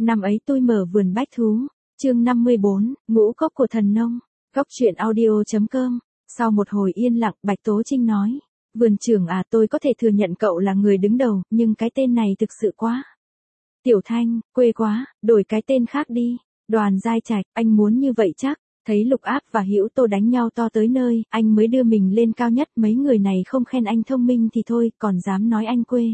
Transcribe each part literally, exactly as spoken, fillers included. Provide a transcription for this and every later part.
Năm ấy tôi mở vườn bách thú, chương năm mươi bốn, ngũ cốc của thần nông, góc truyện audio.com. Sau một hồi yên lặng, Bạch Tố Trinh nói, vườn trưởng à, tôi có thể thừa nhận cậu là người đứng đầu, nhưng cái tên này thực sự quá. Tiểu Thanh, quê quá, đổi cái tên khác đi. Đoàn Giai Trạch, anh muốn như vậy chắc. Thấy Lục Áp và Hữu Tô đánh nhau to tới nơi, anh mới đưa mình lên cao nhất, mấy người này không khen anh thông minh thì thôi, còn dám nói anh quê.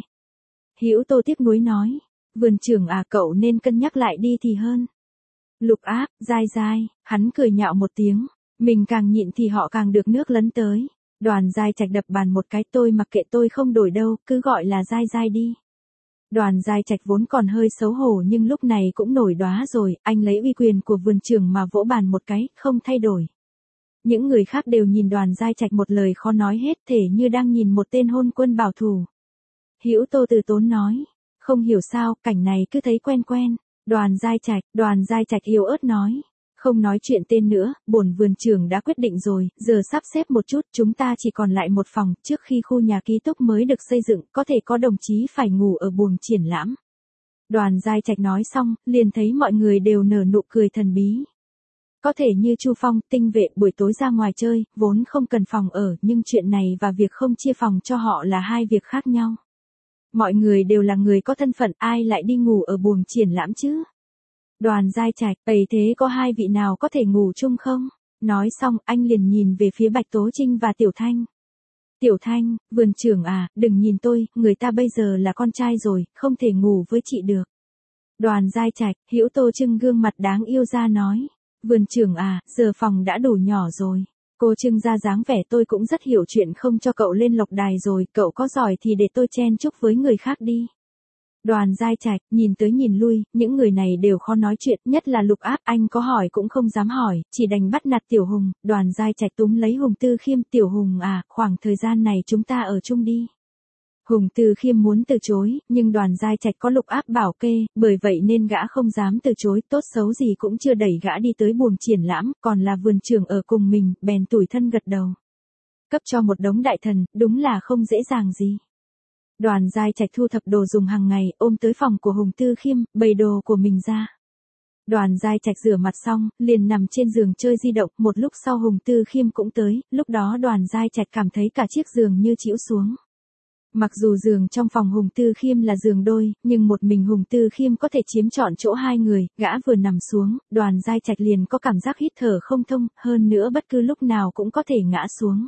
Hữu Tô tiếc nuối nói, vườn trưởng à, cậu nên cân nhắc lại đi thì hơn. Lục Áp, Giai Giai, hắn cười nhạo một tiếng, mình càng nhịn thì họ càng được nước lấn tới. Đoàn Giai Trạch đập bàn một cái, tôi mặc kệ, tôi không đổi đâu, cứ gọi là Giai Giai đi. Đoàn Giai Trạch vốn còn hơi xấu hổ nhưng lúc này cũng nổi đoá rồi, anh lấy uy quyền của vườn trưởng mà vỗ bàn một cái, không thay đổi. Những người khác đều nhìn Đoàn Giai Trạch một lời khó nói hết, thể như đang nhìn một tên hôn quân bảo thủ. Hữu Tô từ tốn nói, không hiểu sao, cảnh này cứ thấy quen quen. Đoàn Giai Trạch, Đoàn Giai Trạch yếu ớt nói, không nói chuyện tên nữa, bổn vườn trưởng đã quyết định rồi, giờ sắp xếp một chút, chúng ta chỉ còn lại một phòng, trước khi khu nhà ký túc mới được xây dựng, có thể có đồng chí phải ngủ ở buồng triển lãm. Đoàn Giai Trạch nói xong, liền thấy mọi người đều nở nụ cười thần bí. Có thể như Chu Phong, Tinh Vệ buổi tối ra ngoài chơi, vốn không cần phòng ở, nhưng chuyện này và việc không chia phòng cho họ là hai việc khác nhau. Mọi người đều là người có thân phận, ai lại đi ngủ ở buồng triển lãm chứ? Đoàn Giai Trạch, ấy thế có hai vị nào có thể ngủ chung không? Nói xong, anh liền nhìn về phía Bạch Tố Trinh và Tiểu Thanh. Tiểu Thanh, vườn trưởng à, đừng nhìn tôi, người ta bây giờ là con trai rồi, không thể ngủ với chị được. Đoàn Giai Trạch, Hữu Tô trưng gương mặt đáng yêu ra nói, vườn trưởng à, giờ phòng đã đủ nhỏ rồi. Cô trưng ra dáng vẻ tôi cũng rất hiểu chuyện, không cho cậu lên lộc đài rồi, cậu có giỏi thì để tôi chen chúc với người khác đi. Đoàn Giai Trạch, nhìn tới nhìn lui, những người này đều khó nói chuyện, nhất là Lục Áp, anh có hỏi cũng không dám hỏi, chỉ đành bắt nạt Tiểu Hùng. Đoàn Giai Trạch túm lấy Hùng Tư Khiêm, Tiểu Hùng à, khoảng thời gian này chúng ta ở chung đi. Hùng Tư Khiêm muốn từ chối, nhưng Đoàn Giai Trạch có Lục Áp bảo kê, bởi vậy nên gã không dám từ chối, tốt xấu gì cũng chưa đẩy gã đi tới buồng triển lãm, còn là vườn trưởng ở cùng mình, bèn tủi thân gật đầu. Cấp cho một đống đại thần, đúng là không dễ dàng gì. Đoàn Giai Trạch thu thập đồ dùng hàng ngày, ôm tới phòng của Hùng Tư Khiêm, bày đồ của mình ra. Đoàn Giai Trạch rửa mặt xong, liền nằm trên giường chơi di động, một lúc sau Hùng Tư Khiêm cũng tới, lúc đó Đoàn Giai Trạch cảm thấy cả chiếc giường như chĩu xuống. Mặc dù giường trong phòng Hùng Tư Khiêm là giường đôi, nhưng một mình Hùng Tư Khiêm có thể chiếm trọn chỗ hai người, gã vừa nằm xuống, Đoàn Giai Trạch liền có cảm giác hít thở không thông, hơn nữa bất cứ lúc nào cũng có thể ngã xuống.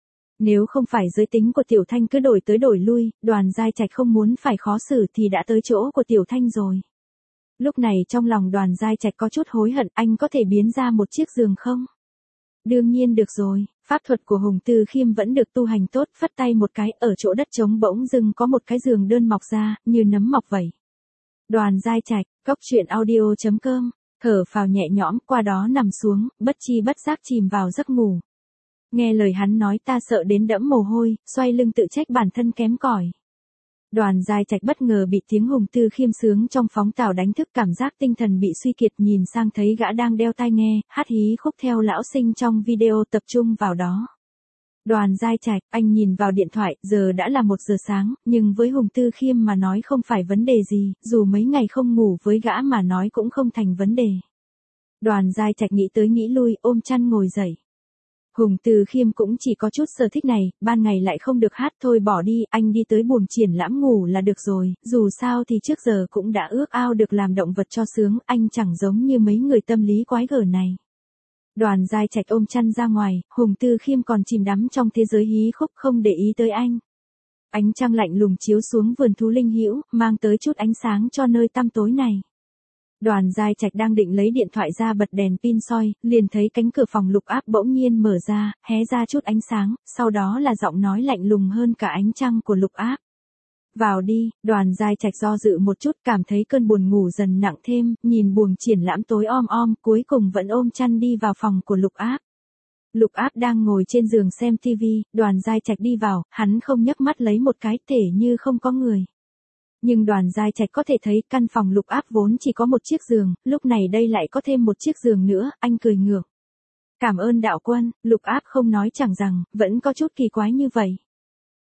Nếu không phải giới tính của Tiểu Thanh cứ đổi tới đổi lui, Đoàn Giai Trạch không muốn phải khó xử thì đã tới chỗ của Tiểu Thanh rồi. Lúc này trong lòng Đoàn Giai Trạch có chút hối hận, anh có thể biến ra một chiếc giường không? Đương nhiên được rồi, pháp thuật của Hùng Tư Khiêm vẫn được tu hành tốt, phất tay một cái, ở chỗ đất trống bỗng dưng có một cái giường đơn mọc ra, như nấm mọc vậy. Đoàn Giai Trạch, góc truyện audio.com, thở phào nhẹ nhõm, qua đó nằm xuống, bất chi bất giác chìm vào giấc ngủ. Nghe lời hắn nói ta sợ đến đẫm mồ hôi, xoay lưng tự trách bản thân kém cỏi. Đoàn Giai Trạch bất ngờ bị tiếng Hùng Tư Khiêm sướng trong phóng tào đánh thức, cảm giác tinh thần bị suy kiệt, nhìn sang thấy gã đang đeo tai nghe, hát hí khúc theo lão sinh trong video, tập trung vào đó. Đoàn Giai Trạch, anh nhìn vào điện thoại, giờ đã là một giờ sáng, nhưng với Hùng Tư Khiêm mà nói không phải vấn đề gì, dù mấy ngày không ngủ với gã mà nói cũng không thành vấn đề. Đoàn Giai Trạch nghĩ tới nghĩ lui, ôm chăn ngồi dậy. Hùng Tư Khiêm cũng chỉ có chút sở thích này, ban ngày lại không được hát, thôi bỏ đi, anh đi tới buồng triển lãm ngủ là được rồi, dù sao thì trước giờ cũng đã ước ao được làm động vật cho sướng, anh chẳng giống như mấy người tâm lý quái gở này. Đoàn Giai Trạch ôm chăn ra ngoài, Hùng Tư Khiêm còn chìm đắm trong thế giới hí khúc không để ý tới anh. Ánh trăng lạnh lùng chiếu xuống vườn thú linh hữu, mang tới chút ánh sáng cho nơi tăm tối này. Đoàn Giai Trạch đang định lấy điện thoại ra bật đèn pin soi, liền thấy cánh cửa phòng Lục Áp bỗng nhiên mở ra, hé ra chút ánh sáng, sau đó là giọng nói lạnh lùng hơn cả ánh trăng của Lục Áp. Vào đi. Đoàn Giai Trạch do dự một chút, cảm thấy cơn buồn ngủ dần nặng thêm, nhìn buồng triển lãm tối om om, cuối cùng vẫn ôm chăn đi vào phòng của Lục Áp. Lục Áp đang ngồi trên giường xem tivi, Đoàn Giai Trạch đi vào, hắn không nhấc mắt lấy một cái, thể như không có người. Nhưng Đoàn Giai Trạch có thể thấy căn phòng Lục Áp vốn chỉ có một chiếc giường, lúc này đây lại có thêm một chiếc giường nữa, anh cười ngược. Cảm ơn đạo quân, Lục Áp không nói chẳng rằng, vẫn có chút kỳ quái như vậy.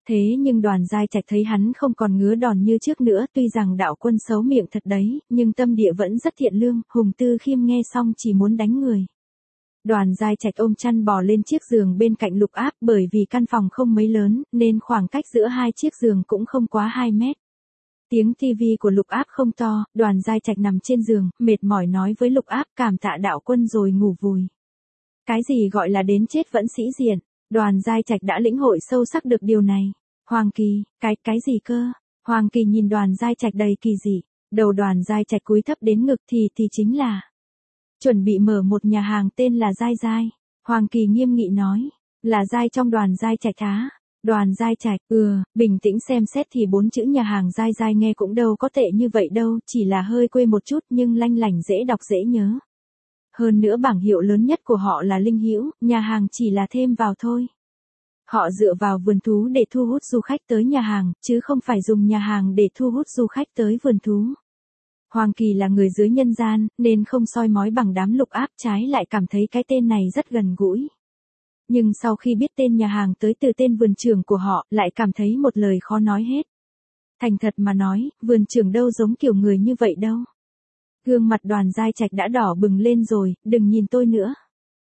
Thế nhưng Đoàn Giai Trạch thấy hắn không còn ngứa đòn như trước nữa, tuy rằng đạo quân xấu miệng thật đấy, nhưng tâm địa vẫn rất thiện lương, Hùng Tư Khiêm nghe xong chỉ muốn đánh người. Đoàn Giai Trạch ôm chăn bò lên chiếc giường bên cạnh Lục Áp, bởi vì căn phòng không mấy lớn, nên khoảng cách giữa hai chiếc giường cũng không quá hai mét. Tiếng tivi của Lục Áp không to, Đoàn Giai Trạch nằm trên giường, mệt mỏi nói với Lục Áp cảm tạ đạo quân rồi ngủ vùi. Cái gì gọi là đến chết vẫn sĩ diện, Đoàn Giai Trạch đã lĩnh hội sâu sắc được điều này. Hoàng Kỳ, cái, cái gì cơ? Hoàng Kỳ nhìn Đoàn Giai Trạch đầy kỳ dị, đầu Đoàn Giai Trạch cúi thấp đến ngực thì thì chính là chuẩn bị mở một nhà hàng tên là Giai Giai. Hoàng Kỳ nghiêm nghị nói, là Giai trong Đoàn Giai Trạch á? Đoàn Giai Trạch, ừ, bình tĩnh xem xét thì bốn chữ nhà hàng Giai Giai nghe cũng đâu có tệ như vậy đâu, chỉ là hơi quê một chút nhưng lanh lảnh dễ đọc dễ nhớ. Hơn nữa bảng hiệu lớn nhất của họ là Linh Hữu, nhà hàng chỉ là thêm vào thôi. Họ dựa vào vườn thú để thu hút du khách tới nhà hàng, chứ không phải dùng nhà hàng để thu hút du khách tới vườn thú. Hoàng Kỳ là người dưới nhân gian, nên không soi mói bằng đám Lục Áp, trái lại cảm thấy cái tên này rất gần gũi. Nhưng sau khi biết tên nhà hàng tới từ tên vườn trưởng của họ, lại cảm thấy một lời khó nói hết. Thành thật mà nói, vườn trưởng đâu giống kiểu người như vậy đâu. Gương mặt Đoàn Giai Trạch đã đỏ bừng lên rồi, đừng nhìn tôi nữa.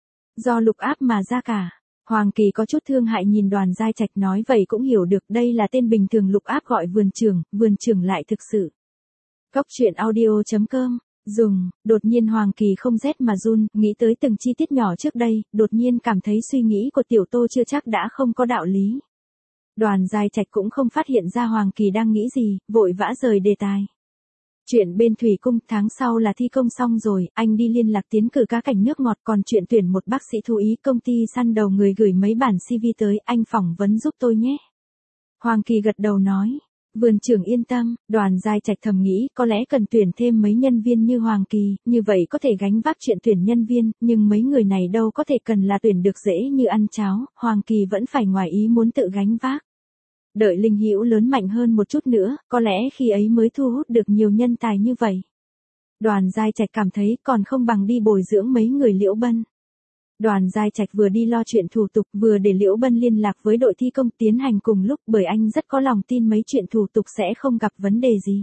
Do Lục Áp mà ra cả. Hoàng Kỳ có chút thương hại nhìn Đoàn Giai Trạch nói vậy cũng hiểu được đây là tên bình thường Lục Áp gọi vườn trưởng, vườn trưởng lại thực sự. Góc truyện audio chấm com, dùng, đột nhiên Hoàng Kỳ không rét mà run, nghĩ tới từng chi tiết nhỏ trước đây, đột nhiên cảm thấy suy nghĩ của Tiểu Tô chưa chắc đã không có đạo lý. Đoàn Giai Trạch cũng không phát hiện ra Hoàng Kỳ đang nghĩ gì, vội vã rời đề tài. Chuyện bên Thủy Cung, tháng sau là thi công xong rồi, anh đi liên lạc tiến cử cá cảnh nước ngọt, còn chuyện tuyển một bác sĩ thú y, công ty săn đầu người gửi mấy bản xê vê tới, anh phỏng vấn giúp tôi nhé. Hoàng Kỳ gật đầu nói, vườn trưởng yên tâm. Đoàn Giai Trạch thầm nghĩ có lẽ cần tuyển thêm mấy nhân viên như Hoàng Kỳ, như vậy có thể gánh vác chuyện tuyển nhân viên, nhưng mấy người này đâu có thể cần là tuyển được dễ như ăn cháo, Hoàng Kỳ vẫn phải ngoài ý muốn tự gánh vác. Đợi Linh Hữu lớn mạnh hơn một chút nữa, có lẽ khi ấy mới thu hút được nhiều nhân tài như vậy. Đoàn Giai Trạch cảm thấy còn không bằng đi bồi dưỡng mấy người Liễu Bân. Đoàn Giai Trạch vừa đi lo chuyện thủ tục, vừa để Liễu Bân liên lạc với đội thi công tiến hành cùng lúc, bởi anh rất có lòng tin mấy chuyện thủ tục sẽ không gặp vấn đề gì.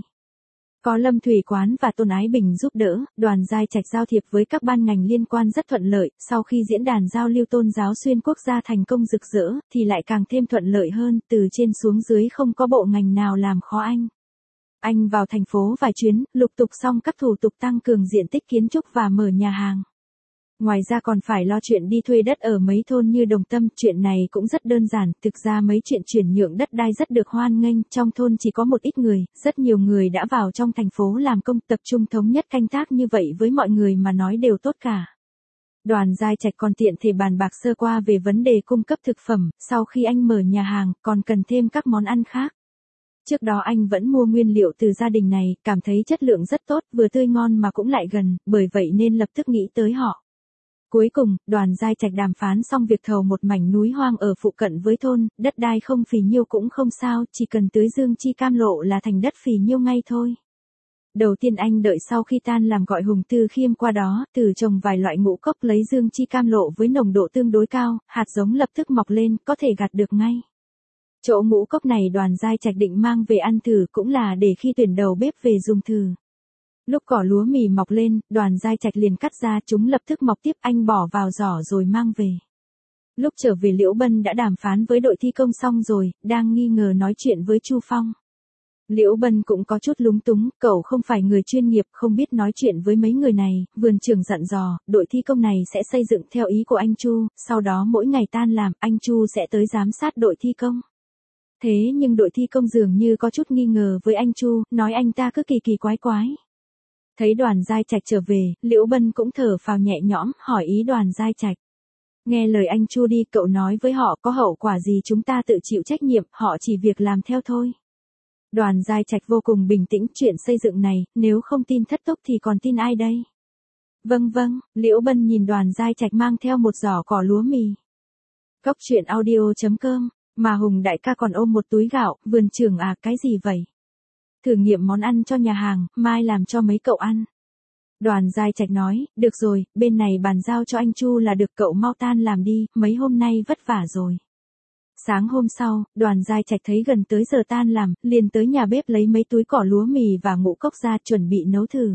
Có Lâm Thủy Quán và Tôn Ái Bình giúp đỡ, Đoàn Giai Trạch giao thiệp với các ban ngành liên quan rất thuận lợi, sau khi diễn đàn giao lưu tôn giáo xuyên quốc gia thành công rực rỡ, thì lại càng thêm thuận lợi hơn, từ trên xuống dưới không có bộ ngành nào làm khó anh. Anh vào thành phố vài chuyến, lục tục xong các thủ tục tăng cường diện tích kiến trúc và mở nhà hàng. Ngoài ra còn phải lo chuyện đi thuê đất ở mấy thôn như Đồng Tâm, chuyện này cũng rất đơn giản, thực ra mấy chuyện chuyển nhượng đất đai rất được hoan nghênh, trong thôn chỉ có một ít người, rất nhiều người đã vào trong thành phố làm công, tập trung thống nhất canh tác như vậy với mọi người mà nói đều tốt cả. Đoàn Giai Trạch còn tiện thể bàn bạc sơ qua về vấn đề cung cấp thực phẩm, sau khi anh mở nhà hàng, còn cần thêm các món ăn khác. Trước đó anh vẫn mua nguyên liệu từ gia đình này, cảm thấy chất lượng rất tốt, vừa tươi ngon mà cũng lại gần, bởi vậy nên lập tức nghĩ tới họ. Cuối cùng, Đoàn Giai Trạch đàm phán xong việc thầu một mảnh núi hoang ở phụ cận với thôn, đất đai không phì nhiêu cũng không sao, chỉ cần tưới dương chi cam lộ là thành đất phì nhiêu ngay thôi. Đầu tiên anh đợi sau khi tan làm gọi Hùng Tư Khiêm qua đó, từ trồng vài loại ngũ cốc lấy dương chi cam lộ với nồng độ tương đối cao, hạt giống lập tức mọc lên, có thể gặt được ngay. Chỗ ngũ cốc này Đoàn Giai Trạch định mang về ăn thử cũng là để khi tuyển đầu bếp về dùng thử. Lúc cỏ lúa mì mọc lên, Đoàn Giai Trạch liền cắt ra, chúng lập tức mọc tiếp, anh bỏ vào giỏ rồi mang về. Lúc trở về Liễu Bân đã đàm phán với đội thi công xong rồi, đang nghi ngờ nói chuyện với Chu Phong. Liễu Bân cũng có chút lúng túng, cậu không phải người chuyên nghiệp, không biết nói chuyện với mấy người này, vườn trưởng dặn dò, đội thi công này sẽ xây dựng theo ý của anh Chu, sau đó mỗi ngày tan làm, anh Chu sẽ tới giám sát đội thi công. Thế nhưng đội thi công dường như có chút nghi ngờ với anh Chu, nói anh ta cứ kỳ kỳ quái quái. Thấy Đoàn Giai Trạch trở về, Liễu Bân cũng thở phào nhẹ nhõm, hỏi ý Đoàn Giai Trạch. Nghe lời anh Chu đi, cậu nói với họ có hậu quả gì chúng ta tự chịu trách nhiệm, họ chỉ việc làm theo thôi. Đoàn Giai Trạch vô cùng bình tĩnh, chuyện xây dựng này, nếu không tin Thất Túc thì còn tin ai đây? Vâng vâng, Liễu Bân nhìn Đoàn Giai Trạch mang theo một giỏ cỏ lúa mì. Góc truyện audio chấm com, mà Hùng đại ca còn ôm một túi gạo, vườn trưởng à, cái gì vậy? Thử nghiệm món ăn cho nhà hàng, mai làm cho mấy cậu ăn. Đoàn Giai Trạch nói, được rồi, bên này bàn giao cho anh Chu là được, cậu mau tan làm đi, mấy hôm nay vất vả rồi. Sáng hôm sau, Đoàn Giai Trạch thấy gần tới giờ tan làm, liền tới nhà bếp lấy mấy túi cỏ lúa mì và ngũ cốc ra chuẩn bị nấu thử.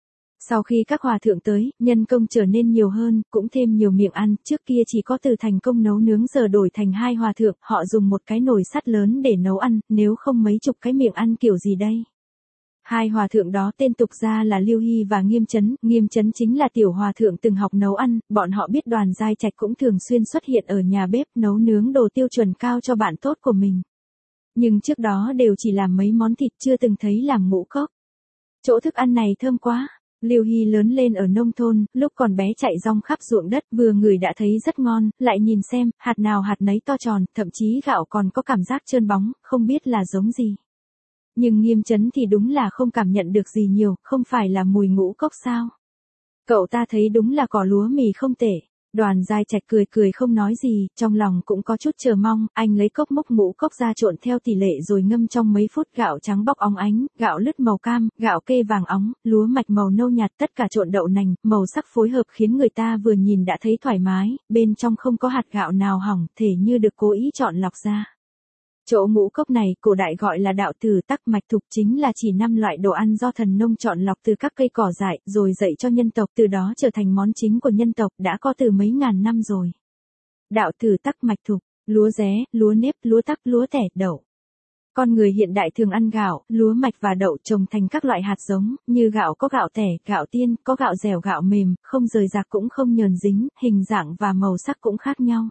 Sau khi các hòa thượng tới, nhân công trở nên nhiều hơn, cũng thêm nhiều miệng ăn, trước kia chỉ có Từ thành công nấu nướng giờ đổi thành hai hòa thượng, họ dùng một cái nồi sắt lớn để nấu ăn, nếu không mấy chục cái miệng ăn kiểu gì đây. Hai hòa thượng đó tên tục ra là Lưu Hy và Nghiêm Chấn, Nghiêm Chấn chính là tiểu hòa thượng từng học nấu ăn, bọn họ biết Đoàn Giai Trạch cũng thường xuyên xuất hiện ở nhà bếp nấu nướng đồ tiêu chuẩn cao cho bạn tốt của mình. Nhưng trước đó đều chỉ làm mấy món thịt, chưa từng thấy làm ngũ cốc. Chỗ thức ăn này thơm quá. Lưu Hy lớn lên ở nông thôn, lúc còn bé chạy rong khắp ruộng đất, vừa ngửi đã thấy rất ngon, lại nhìn xem, hạt nào hạt nấy to tròn, thậm chí gạo còn có cảm giác trơn bóng, không biết là giống gì. Nhưng Nghiêm Chấn thì đúng là không cảm nhận được gì nhiều, không phải là mùi ngũ cốc sao? Cậu ta thấy đúng là cỏ lúa mì không tệ. Đoàn Giai Trạch cười cười không nói gì, trong lòng cũng có chút chờ mong, anh lấy cốc múc ngũ cốc ra trộn theo tỷ lệ rồi ngâm trong mấy phút, gạo trắng bóc óng ánh, gạo lứt màu cam, gạo kê vàng óng, lúa mạch màu nâu nhạt, tất cả trộn đậu nành, màu sắc phối hợp khiến người ta vừa nhìn đã thấy thoải mái, bên trong không có hạt gạo nào hỏng, thể như được cố ý chọn lọc ra. Chỗ ngũ cốc này, cổ đại gọi là đạo tử tắc mạch thục, chính là chỉ năm loại đồ ăn do thần nông chọn lọc từ các cây cỏ dại, rồi dạy cho nhân tộc, từ đó trở thành món chính của nhân tộc, đã có từ mấy ngàn năm rồi. Đạo tử tắc mạch thục, lúa ré, lúa nếp, lúa tắc, lúa tẻ, đậu. Con người hiện đại thường ăn gạo, lúa mạch và đậu trồng thành các loại hạt giống, như gạo có gạo tẻ, gạo tiên, có gạo dẻo, gạo mềm, không rời rạc cũng không nhờn dính, hình dạng và màu sắc cũng khác nhau.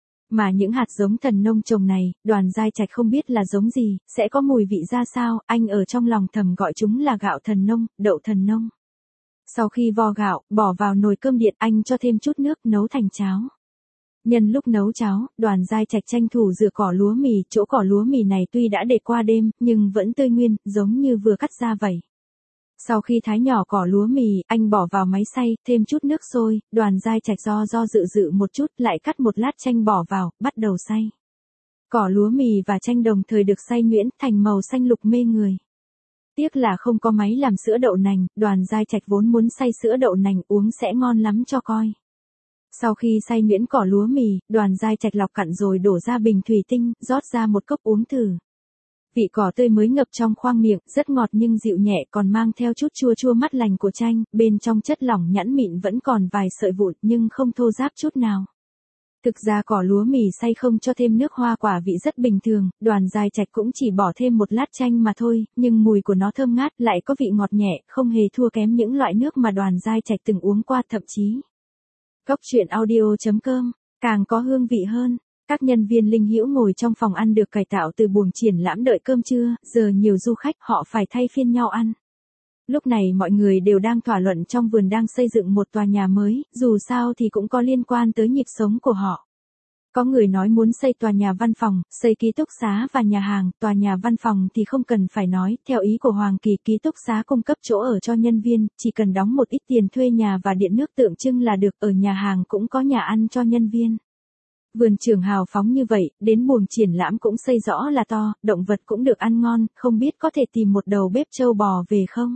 Mà những hạt giống thần nông trồng này, Đoàn Giai Trạch không biết là giống gì, sẽ có mùi vị ra sao, anh ở trong lòng thầm gọi chúng là gạo thần nông, đậu thần nông. Sau khi vo gạo, bỏ vào nồi cơm điện, anh cho thêm chút nước nấu thành cháo. Nhân lúc nấu cháo, Đoàn Giai Trạch tranh thủ rửa cỏ lúa mì, chỗ cỏ lúa mì này tuy đã để qua đêm, nhưng vẫn tươi nguyên, giống như vừa cắt ra vậy. Sau khi thái nhỏ cỏ lúa mì, anh bỏ vào máy xay, thêm chút nước sôi, Đoàn Giai Trạch do do dự dự một chút, lại cắt một lát chanh bỏ vào, bắt đầu xay. Cỏ lúa mì và chanh đồng thời được xay nhuyễn thành màu xanh lục mê người. Tiếc là không có máy làm sữa đậu nành, Đoàn Giai Trạch vốn muốn xay sữa đậu nành uống sẽ ngon lắm cho coi. Sau khi xay nhuyễn cỏ lúa mì, Đoàn Giai Trạch lọc cặn rồi đổ ra bình thủy tinh, rót ra một cốc uống thử. Vị cỏ tươi mới ngập trong khoang miệng, rất ngọt nhưng dịu nhẹ, còn mang theo chút chua chua mát lành của chanh, bên trong chất lỏng nhẵn mịn vẫn còn vài sợi vụn nhưng không thô ráp chút nào. Thực ra cỏ lúa mì xay không cho thêm nước hoa quả vị rất bình thường, Đoàn Giai Trạch cũng chỉ bỏ thêm một lát chanh mà thôi, nhưng mùi của nó thơm ngát, lại có vị ngọt nhẹ, không hề thua kém những loại nước mà Đoàn Giai Trạch từng uống qua, thậm chí. Góc truyện audio chấm com, càng có hương vị hơn. Các nhân viên linh hữu ngồi trong phòng ăn được cải tạo từ buồng triển lãm đợi cơm trưa, giờ nhiều du khách họ phải thay phiên nhau ăn. Lúc này mọi người đều đang thảo luận trong vườn đang xây dựng một tòa nhà mới, dù sao thì cũng có liên quan tới nhịp sống của họ. Có người nói muốn xây tòa nhà văn phòng, xây ký túc xá và nhà hàng, tòa nhà văn phòng thì không cần phải nói, theo ý của Hoàng Kỳ, ký túc xá cung cấp chỗ ở cho nhân viên, chỉ cần đóng một ít tiền thuê nhà và điện nước tượng trưng là được, ở nhà hàng cũng có nhà ăn cho nhân viên. Vườn trường hào phóng như vậy, đến buồng triển lãm cũng xây rõ là to, động vật cũng được ăn ngon, không biết có thể tìm một đầu bếp trâu bò về không?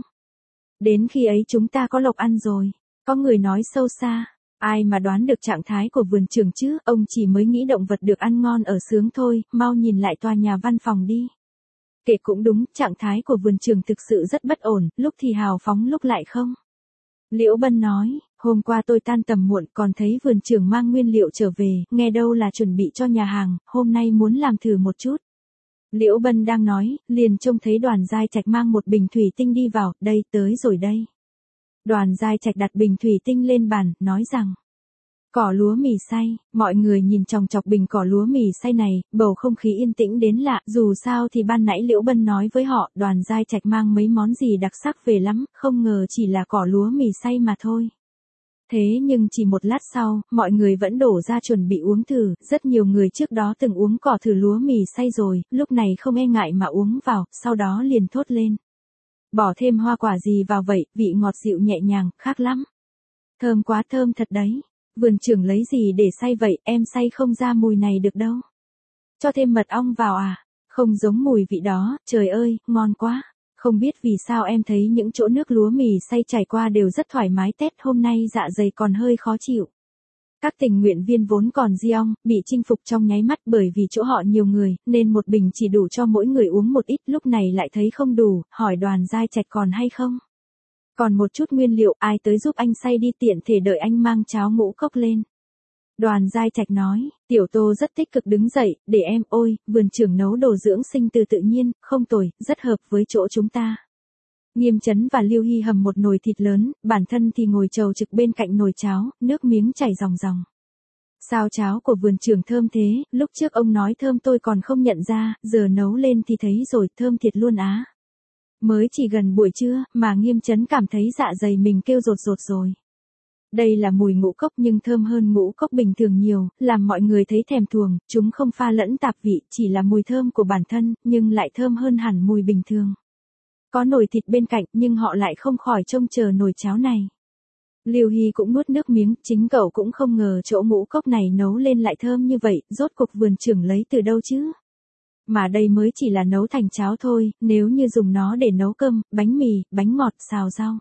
Đến khi ấy chúng ta có lộc ăn rồi. Có người nói sâu xa, ai mà đoán được trạng thái của vườn trường chứ, ông chỉ mới nghĩ động vật được ăn ngon ở sướng thôi, mau nhìn lại tòa nhà văn phòng đi. Kể cũng đúng, trạng thái của vườn trường thực sự rất bất ổn, lúc thì hào phóng lúc lại không. Liễu Bân nói, hôm qua tôi tan tầm muộn còn thấy vườn trường mang nguyên liệu trở về, nghe đâu là chuẩn bị cho nhà hàng, hôm nay muốn làm thử một chút. Liễu Bân đang nói, liền trông thấy Đoàn Giai Trạch mang một bình thủy tinh đi vào, đây, tới rồi đây. Đoàn Giai Trạch đặt bình thủy tinh lên bàn, nói rằng, cỏ lúa mì xay, mọi người nhìn chòng chọc bình cỏ lúa mì xay này, bầu không khí yên tĩnh đến lạ, dù sao thì ban nãy Liễu Bân nói với họ, Đoàn Giai Trạch mang mấy món gì đặc sắc về lắm, không ngờ chỉ là cỏ lúa mì xay mà thôi. Thế nhưng chỉ một lát sau, mọi người vẫn đổ ra chuẩn bị uống thử, rất nhiều người trước đó từng uống cỏ thử lúa mì xay rồi, lúc này không e ngại mà uống vào, sau đó liền thốt lên. Bỏ thêm hoa quả gì vào vậy, vị ngọt dịu nhẹ nhàng, khác lắm. Thơm quá, thơm thật đấy. Vườn trưởng lấy gì để xay vậy, em xay không ra mùi này được đâu. Cho thêm mật ong vào à? Không giống mùi vị đó, trời ơi, ngon quá. Không biết vì sao em thấy những chỗ nước lúa mì xay chảy qua đều rất thoải mái tét, hôm nay dạ dày còn hơi khó chịu. Các tình nguyện viên vốn còn giông, bị chinh phục trong nháy mắt bởi vì chỗ họ nhiều người, nên một bình chỉ đủ cho mỗi người uống một ít, lúc này lại thấy không đủ, hỏi Đoàn Giai Trạch còn hay không. Còn một chút nguyên liệu, ai tới giúp anh xay đi, tiện thể đợi anh mang cháo ngũ cốc lên. Đoàn Giai Trạch nói, Tiểu Tô rất tích cực đứng dậy, để em, ôi, vườn trưởng nấu đồ dưỡng sinh từ tự nhiên, không tồi, rất hợp với chỗ chúng ta. Nghiêm Chấn và Lưu Hy hầm một nồi thịt lớn, bản thân thì ngồi chầu trực bên cạnh nồi cháo, nước miếng chảy ròng ròng. Sao cháo của vườn trưởng thơm thế, lúc trước ông nói thơm tôi còn không nhận ra, giờ nấu lên thì thấy rồi, thơm thiệt luôn á. Mới chỉ gần buổi trưa, mà Nghiêm Chấn cảm thấy dạ dày mình kêu rột rột rồi. Đây là mùi ngũ cốc nhưng thơm hơn ngũ cốc bình thường nhiều, làm mọi người thấy thèm thuồng, chúng không pha lẫn tạp vị, chỉ là mùi thơm của bản thân, nhưng lại thơm hơn hẳn mùi bình thường. Có nồi thịt bên cạnh, nhưng họ lại không khỏi trông chờ nồi cháo này. Lưu Hy cũng nuốt nước miếng, chính cậu cũng không ngờ chỗ ngũ cốc này nấu lên lại thơm như vậy, rốt cuộc vườn trưởng lấy từ đâu chứ? Mà đây mới chỉ là nấu thành cháo thôi, nếu như dùng nó để nấu cơm, bánh mì, bánh ngọt, xào rau.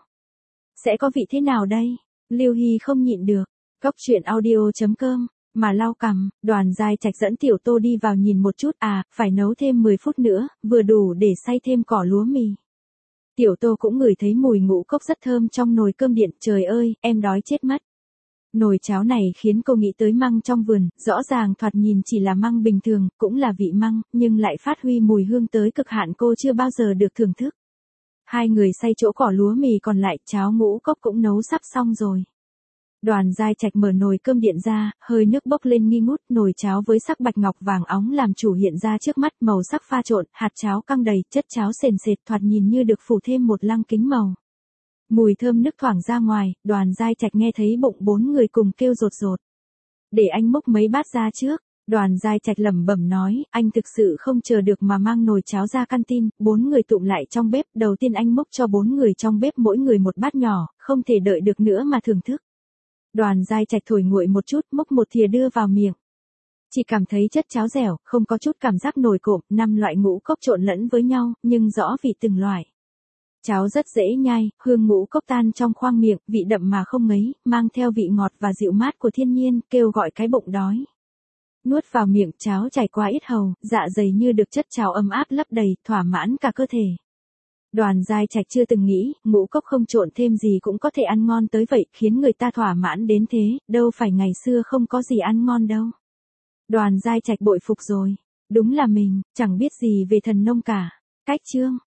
Sẽ có vị thế nào đây? Lưu Hy không nhịn được. Cốc truyện audio chấm com, mà lau cằm, Đoàn Giai Trạch dẫn Tiểu Tô đi vào nhìn một chút, à, phải nấu thêm mười phút nữa, vừa đủ để xay thêm cỏ lúa mì. Tiểu Tô cũng ngửi thấy mùi ngũ cốc rất thơm trong nồi cơm điện, trời ơi, em đói chết mất. Nồi cháo này khiến cô nghĩ tới măng trong vườn, rõ ràng thoạt nhìn chỉ là măng bình thường, cũng là vị măng, nhưng lại phát huy mùi hương tới cực hạn cô chưa bao giờ được thưởng thức. Hai người xay chỗ cỏ lúa mì còn lại, cháo ngũ cốc cũng nấu sắp xong rồi. Đoàn Giai Trạch mở nồi cơm điện ra, hơi nước bốc lên nghi ngút, nồi cháo với sắc bạch ngọc vàng óng làm chủ hiện ra trước mắt, màu sắc pha trộn, hạt cháo căng đầy, chất cháo sền sệt, thoạt nhìn như được phủ thêm một lăng kính màu. Mùi thơm nức thoảng ra ngoài, Đoàn Giai Trạch nghe thấy bụng bốn người cùng kêu rột rột. Để anh múc mấy bát ra trước. Đoàn Giai Trạch lẩm bẩm nói, anh thực sự không chờ được mà mang nồi cháo ra canteen, bốn người tụm lại trong bếp, đầu tiên anh múc cho bốn người trong bếp mỗi người một bát nhỏ, không thể đợi được nữa mà thưởng thức. Đoàn Giai Trạch thổi nguội một chút, múc một thìa đưa vào miệng. Chỉ cảm thấy chất cháo dẻo, không có chút cảm giác nổi cộm, năm loại ngũ cốc trộn lẫn với nhau, nhưng rõ vị từng loại. Cháo rất dễ nhai, hương ngũ cốc tan trong khoang miệng, vị đậm mà không ngấy, mang theo vị ngọt và dịu mát của thiên nhiên, kêu gọi cái bụng đói. Nuốt vào miệng, cháo chảy qua yết hầu, dạ dày như được chất cháo ấm áp lấp đầy, thỏa mãn cả cơ thể. Đoàn Giai Trạch chưa từng nghĩ, ngũ cốc không trộn thêm gì cũng có thể ăn ngon tới vậy, khiến người ta thỏa mãn đến thế, đâu phải ngày xưa không có gì ăn ngon đâu. Đoàn Giai Trạch bội phục rồi, đúng là mình, chẳng biết gì về thần nông cả. Cách chương